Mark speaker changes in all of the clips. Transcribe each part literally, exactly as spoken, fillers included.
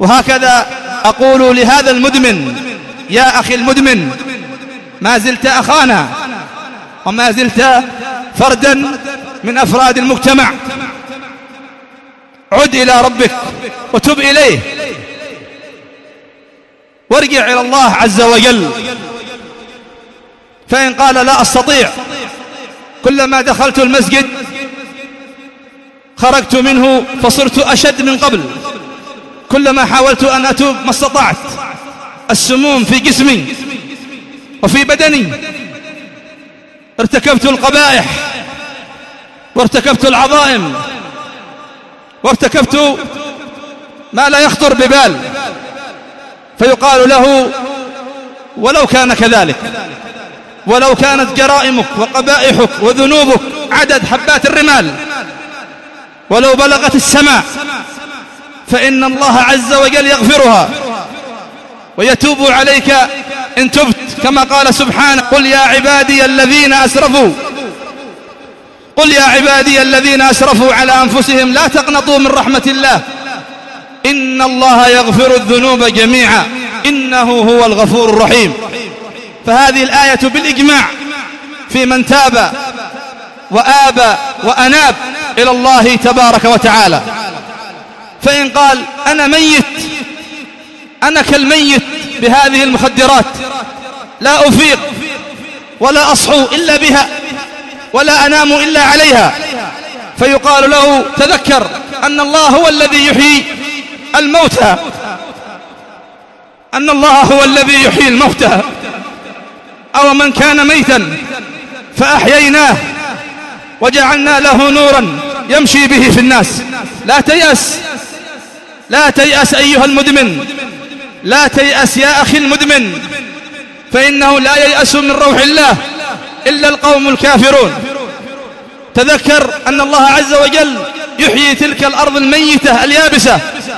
Speaker 1: وهكذا أقول لهذا المدمن: يا أخي المدمن، ما زلت أخانا وما زلت فردا من أفراد المجتمع. عد إلى ربك وتب إليه وارجع إلى الله عز وجل. فإن قال لا أستطيع، كلما دخلت المسجد خرجت منه فصرت أشد من قبل، كلما حاولت أن أتوب ما استطعت، السموم في جسمي وفي بدني، ارتكبت القبائح وارتكبت العظائم وارتكبت ما لا يخطر ببال. فيقال له: ولو كان كذلك، ولو كانت جرائمك وقبائحك وذنوبك عدد حبات الرمال، ولو بلغت السماء، فإن الله عز وجل يغفرها ويتوب عليك إن تبت، كما قال سبحانه: قل يا عبادي الذين أسرفوا قل يا عبادي الذين أسرفوا على أنفسهم لا تقنطوا من رحمة الله إن الله يغفر الذنوب جميعا إنه هو الغفور الرحيم. فهذه الآية بالإجماع في من تاب وآب وأناب إلى الله تبارك وتعالى. فإن قال: أنا ميت، أنا كالميت بهذه المخدرات، لا أفيق ولا أصحو إلا بها ولا أنام إلا عليها، فيقال له: تذكر أن الله هو الذي يحيي الموتى أن الله هو الذي يحيي الموتى أو من كان ميتا فأحييناه وجعلنا له نورا يمشي به في الناس. لا تيأس، لا تيأس أيها المدمن، لا تيأس يا أخي المدمن، فإنه لا ييأس من روح الله إلا القوم الكافرون. تذكر أن الله عز وجل يحيي تلك الأرض الميتة اليابسة،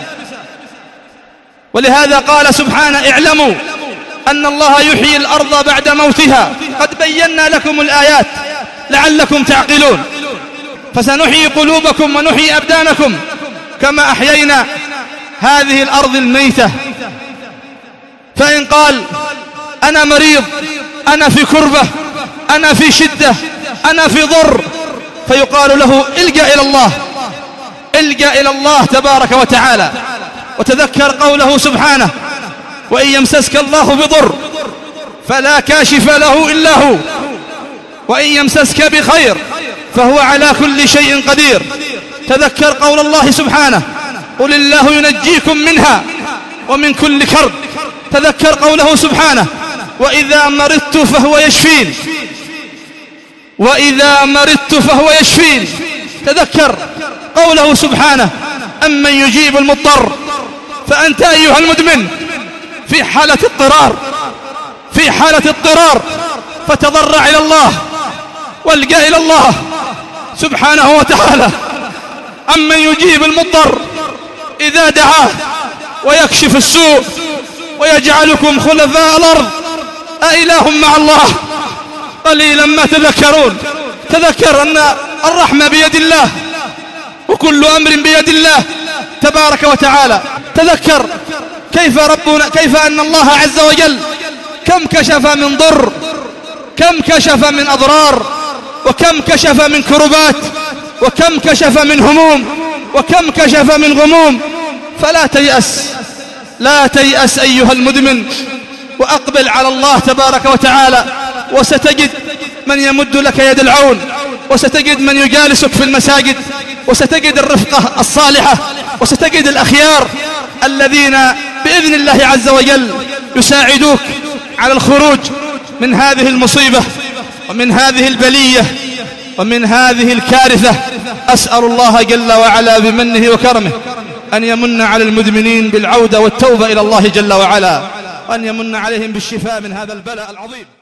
Speaker 1: ولهذا قال سبحانه: اعلموا أن الله يحيي الأرض بعد موتها قد بينا لكم الآيات لعلكم تعقلون. فسنحيي قلوبكم ونحيي أبدانكم كما أحيينا هذه الأرض الميتة. فإن قال: أنا مريض، أنا في كربة، أنا في شدة، أنا في ضر، فيقال له: الجأ إلى الله، الجأ إلى الله تبارك وتعالى. وتذكر قوله سبحانه: وإن يمسسك الله بضر فلا كاشف له إلا هو وإن يمسسك بخير فهو على كل شيء قدير. تذكر قول الله سبحانه: قل الله ينجيكم منها ومن كل كرب. تذكر قوله سبحانه: وإذا مرضت فهو يشفين، وإذا مرضت فهو يشفين. تذكر قوله سبحانه: أمن يجيب المضطر. فأنت أيها المدمن في حالة اضطرار، في حالة اضطرار، فتضرع إلى الله والجأ إلى الله سبحانه وتعالى. أمن يجيب المضطر إذا دعاه ويكشف السوء ويجعلكم خلفاء الأرض أإله مع الله قليلا ما تذكرون. تذكر أن الرحمة بيد الله وكل أمر بيد الله تبارك وتعالى. تذكر كيف ربنا كيف أن الله عز وجل كم كشف من ضر، كم كشف من أضرار، وكم كشف من كربات، وكم كشف من هموم، وكم كشف من غموم. فلا تيأس، لا تيأس أيها المدمن، وأقبل على الله تبارك وتعالى، وستجد من يمد لك يد العون، وستجد من يجالسك في المساجد، وستجد الرفقة الصالحة، وستجد الأخيار الذين بإذن الله عز وجل يساعدوك على الخروج من هذه المصيبة ومن هذه البلية ومن هذه الكارثة. أسأل الله جل وعلا بمنه وكرمه أن يمن على المدمنين بالعودة والتوبة إلى الله جل وعلا، وأن يمن عليهم بالشفاء من هذا البلاء العظيم.